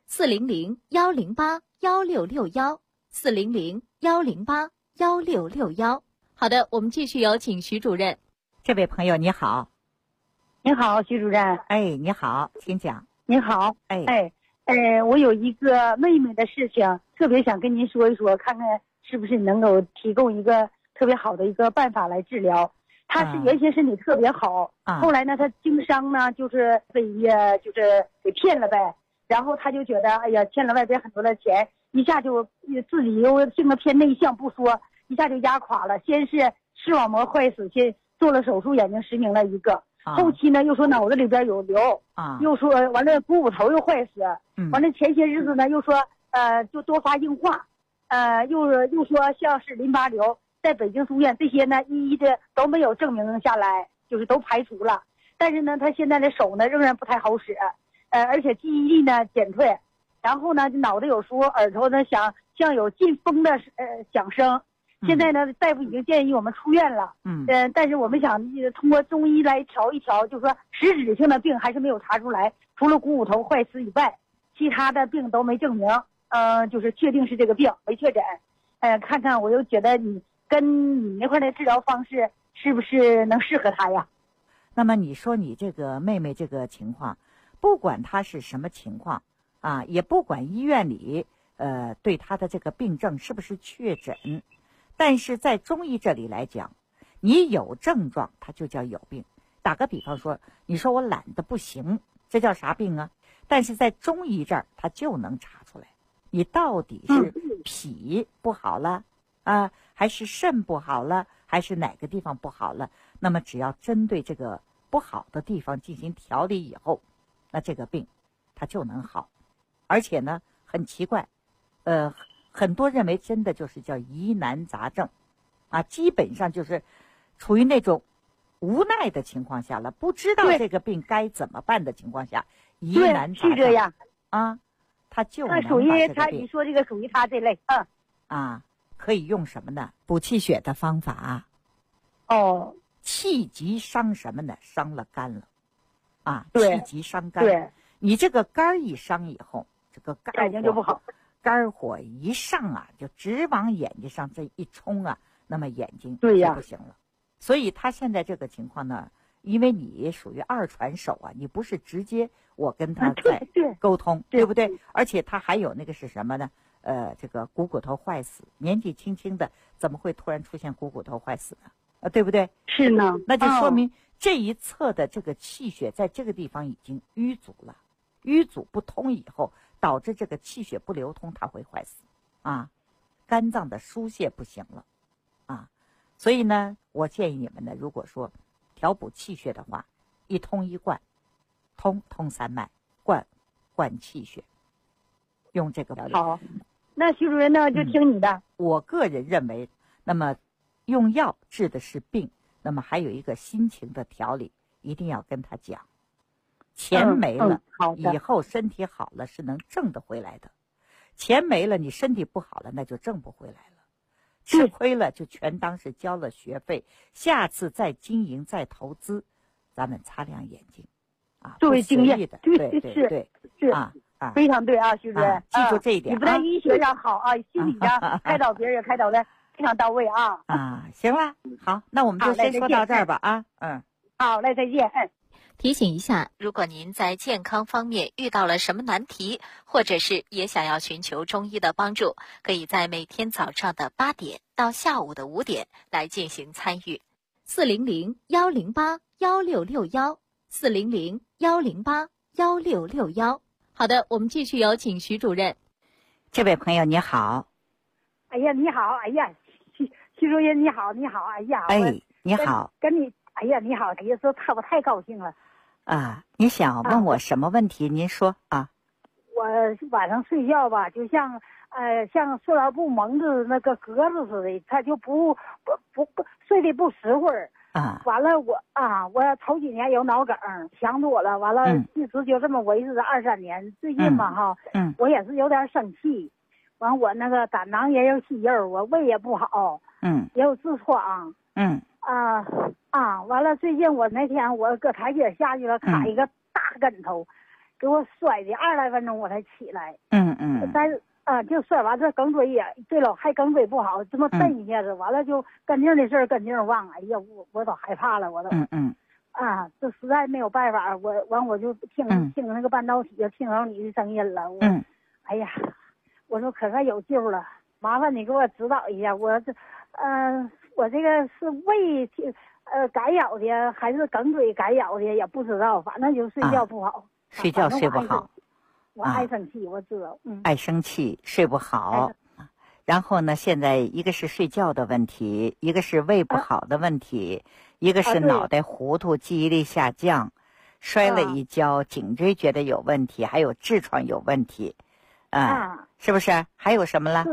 400-108-1661，400-108-1661。好的，我们继续有请徐主任。 这位朋友你好。 你好，徐主任。 你好，请讲。 你好。我有一个妹妹的事情，特别想跟您说一说，看看是不是能够提供一个特别好的一个办法来治疗。她是原先身体特别好，后来呢，她经商呢，就是被就是给骗了呗。然后她就觉得，哎呀，欠了外边很多的钱，一下就自己又性格偏内向不说，一下就压垮了。先是视网膜坏死，先做了手术，眼睛失明了一个。后期呢，又说脑子里边有瘤，又说完了股骨头又坏死，完了前些日子呢又说就多发硬化，又说像是淋巴瘤，在北京住院，这些呢一一的都没有证明下来，就是都排除了。但是呢，他现在的手呢仍然不太好使，而且记忆力呢减退，然后呢脑袋有时候耳朵呢像有进风的响声。现在呢，大夫已经建议我们出院了。但是我们想通过中医来调一调，就是说实质性的病还是没有查出来，除了股骨头坏死以外，其他的病都没证明。就是确定是这个病，没确诊。看看我又觉得你跟你那块的治疗方式是不是能适合他呀？ 那么你说你这个妹妹这个情况，不管她是什么情况也不管医院里对她的这个病症是不是确诊。但是在中医这里来讲，你有症状它就叫有病。打个比方说，你说我懒得不行，这叫啥病啊？但是在中医这儿它就能查出来，你到底是脾不好了还是肾不好了，还是哪个地方不好了。那么只要针对这个不好的地方进行调理以后，那这个病它就能好。而且呢很奇怪，很多认为真的就是叫疑难杂症基本上就是处于那种无奈的情况下了，不知道这个病该怎么办的情况下，疑难杂症是这样他就能把属于这个他，你说这个属于他这类可以用什么呢？补气血的方法气急伤什么呢？伤了肝了气急伤肝。 对， 你这个肝一伤以后，这个肝眼睛就不好， 肝火一上就直往眼睛上这一冲那么眼睛就不行了。所以他现在这个情况呢，因为你属于2传手你不是直接我跟他在沟通，对不对？而且他还有那个是什么呢？ 这个股骨头坏死，年纪轻轻的怎么会突然出现股骨头坏死呢？对不对？ 是呢。 那就说明这一侧的这个气血在这个地方已经淤阻了，淤阻不通以后，导致这个气血不流通，它会坏死啊，肝脏的疏泄不行了啊。所以呢，我建议你们呢，如果说调补气血的话，一通一贯，通三脉，灌气血，用这个疗疗。 好，那徐主任呢，就听你的。 我个人认为，那么用药治的是病，那么还有一个心情的调理，一定要跟他讲。钱没了，以后身体好了是能挣得回来的。钱没了，你身体不好了，那就挣不回来了。吃亏了就全当是交了学费，下次再经营再投资，咱们擦亮眼睛啊， 作为经验的，对是啊，非常对啊，徐主任， 记住这一点。 你不但医学上好啊，心理上开导别人开导的非常到位啊。 行了，好，那我们就先说到这儿吧啊， 好嘞，再见。 提醒一下，如果您在健康方面遇到了什么难题，或者是也想要寻求中医的帮助，可以在每天早上的8点到下午的5点来进行参与。 400-108-1661，400-108-1661。好的，我们继续有请徐主任。 这位朋友你好。 哎呀，你好，哎呀，徐主任你好，你好，哎呀， 你好， 跟你。哎呀，你好！哎呀，我太高兴了。 你想问我什么问题？您说啊。 我晚上睡觉吧，就像塑料布蒙着那个格子似的，他就不睡得不实惠完了我头几年有脑梗，想多了，完了一直就这么维持了23年。最近嘛我也是有点生气，完我那个胆囊也有息肉，我胃也不好，也有痔疮，完了，最近我那天我搁台阶下去了，卡一个大跟头，给我摔的20来分钟我才起来。但是就摔完这梗嘴也对了，还梗嘴不好，这么蹬一下子，完了就跟劲的事儿跟劲忘。哎呀，我都害怕了，我都这实在没有办法，我就听那个半导体，就听着你的声音了。哎呀，我说可算有救了，麻烦你给我指导一下，我这个是胃感咬的还是梗嘴感咬的也不知道，反正就睡觉不好， 睡觉睡不好， 我爱生气，我知道， 爱生气睡不好，然后呢，现在一个是睡觉的问题，一个是胃不好的问题，一个是脑袋糊涂，记忆力下降，摔了一跤，颈椎觉得有问题，还有痔疮有问题，是不是？还有什么了？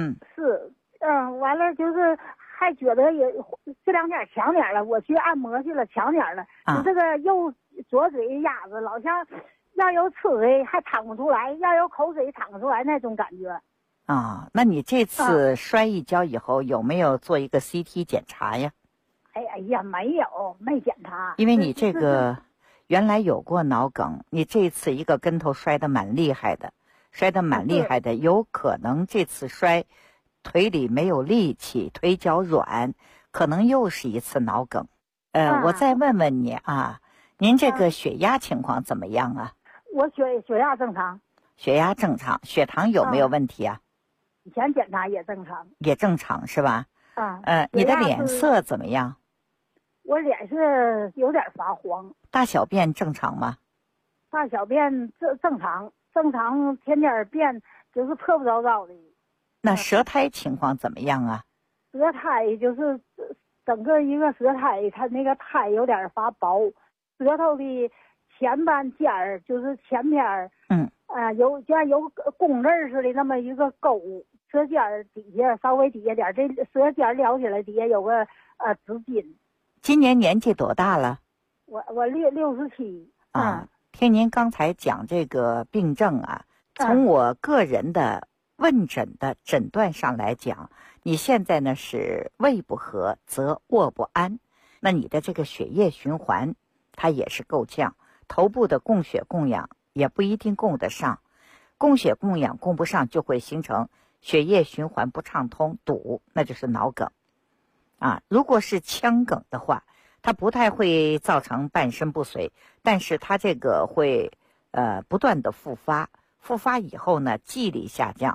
完了就是还觉得也这2天强点了，我去按摩去了，强点了。你这个左嘴压着，老像要有吃水还淌不出来，要有口水淌不出来那种感觉。 那你这次摔一跤以后有没有做一个 CT 检查呀？ 哎呀，没检查。 因为你这个原来有过脑梗，你这次一个跟头摔得蛮厉害的，有可能这次摔腿里没有力气，腿脚软，可能又是一次脑梗。我再问问你您这个血压情况怎么样啊？ 我血压正常。 血压正常，血糖有没有问题啊？ 以前检查也正常。 也正常是吧？你的脸色怎么样？ 我脸是有点发黄。 大小便正常吗？ 大小便正常，天天便，就是破不着的。 那舌苔情况怎么样啊？ 舌苔就是整个一个舌苔，它那个苔有点发薄，舌头的前半尖儿就是前边儿，有像有弓字似的那么一个沟，舌尖儿底下稍微底下点，这舌尖撩起来底下有个直筋。 今年年纪多大了？ 我67。 听您刚才讲这个病症从我个人的问诊的诊断上来讲，你现在呢是胃不和则卧不安，那你的这个血液循环它也是够呛，头部的供血供氧也不一定供得上，供血供氧供不上就会形成血液循环不畅通堵，那就是脑梗如果是腔梗的话，它不太会造成半身不遂，但是它这个会不断的复发以后呢，记忆力下降，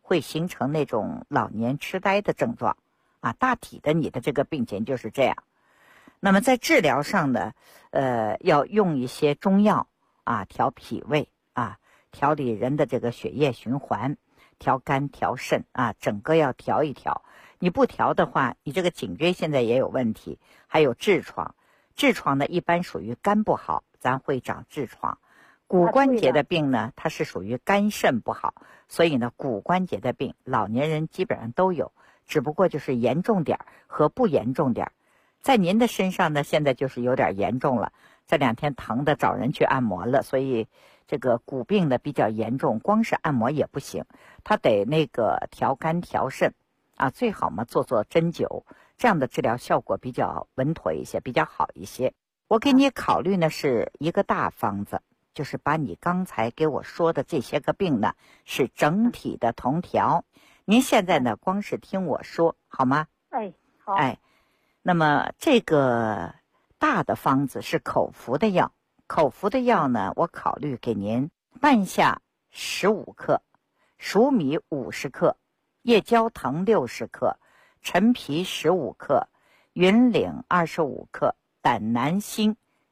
会形成那种老年痴呆的症状啊，大体的你的这个病情就是这样。那么在治疗上呢，要用一些中药啊，调脾胃啊，调理人的这个血液循环，调肝调肾啊，整个要调一调。你不调的话，你这个颈椎现在也有问题，还有痔疮。痔疮呢，一般属于肝不好，咱会长痔疮。骨关节的病呢，它是属于肝肾不好，所以呢，骨关节的病老年人基本上都有，只不过就是严重点和不严重点。在您的身上呢，现在就是有点严重了，这2天疼的找人去按摩了，所以这个骨病呢比较严重，光是按摩也不行，他得那个调肝调肾啊，最好嘛做针灸，这样的治疗效果比较稳妥一些，比较好一些。我给你考虑呢是一个大方子，就是把你刚才给我说的这些个病呢是整体的同调。您现在呢光是听我说好吗？ 好。 那么这个大的方子是口服的药，口服的药呢，我考虑给您半夏15克，熟米50克，夜交藤60克，陈皮15克，云岭25克，胆南星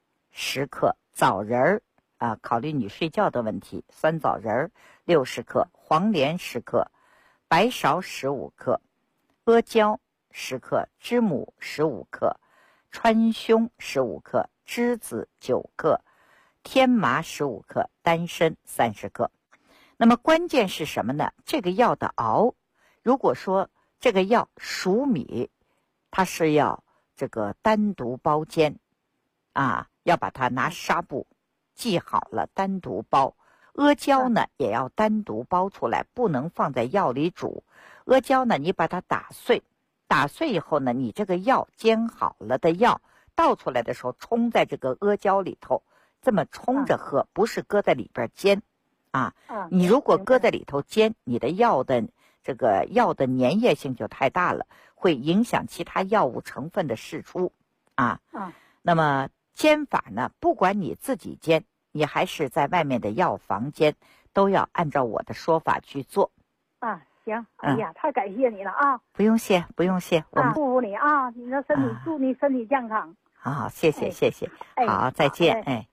10克，枣仁考虑你睡觉的问题，酸枣仁60克，黄连10克，白芍15克，阿胶10克，知母15克，川芎15克，栀子9克，天麻15克，丹参30克。那么关键是什么呢？这个药的熬，如果说这个药熟米，它是要这个单独包煎啊，要把它拿纱布记好了单独包。阿胶呢也要单独包出来，不能放在药里煮。阿胶呢你把它打碎，打碎以后呢，你这个药煎好了的药倒出来的时候冲在这个阿胶里头，这么冲着喝，不是搁在里边煎啊。你如果搁在里头煎，你的药的这个药的粘液性就太大了，会影响其他药物成分的释出啊。那么煎法呢，不管你自己煎，你还是在外面的药房煎，都要按照我的说法去做。 行，哎呀，太感谢你了啊！ 不用谢，不用谢，我们祝福你啊！你的身体，祝你身体健康。 好，谢谢，谢谢。好，再见。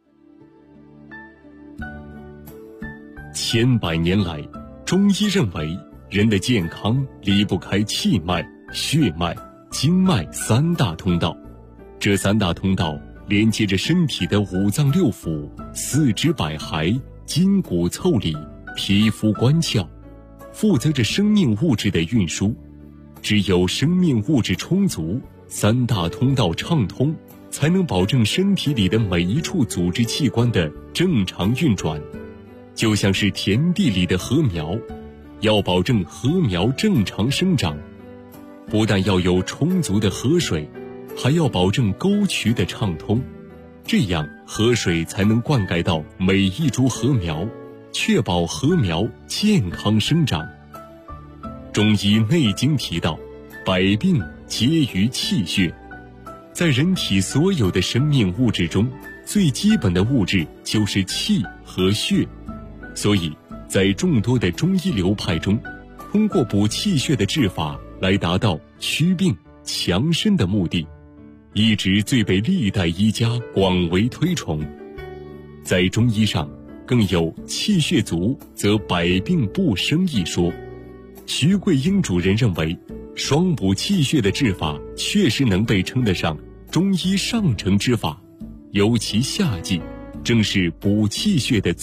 千百年来，中医认为人的健康离不开气脉、血脉、经脉3大通道。这3大通道连接着身体的5脏6腑、四肢百骸、筋骨腠理、皮肤关窍，负责着生命物质的运输。只有生命物质充足，3大通道畅通，才能保证身体里的每一处组织器官的正常运转。就像是田地里的禾苗，要保证禾苗正常生长，不但要有充足的河水，还要保证沟渠的畅通，这样河水才能灌溉到每一株禾苗，确保禾苗健康生长。中医内经提到，百病皆于气血。在人体所有的生命物质中，最基本的物质就是气和血。所以在众多的中医流派中，通过补气血的治法来达到祛病强身的目的，一直最被历代医家广为推崇。在中医上更有气血足则百病不生一说。徐桂英主任认为，双补气血的治法确实能被称得上中医上乘之法，尤其夏季正是补气血的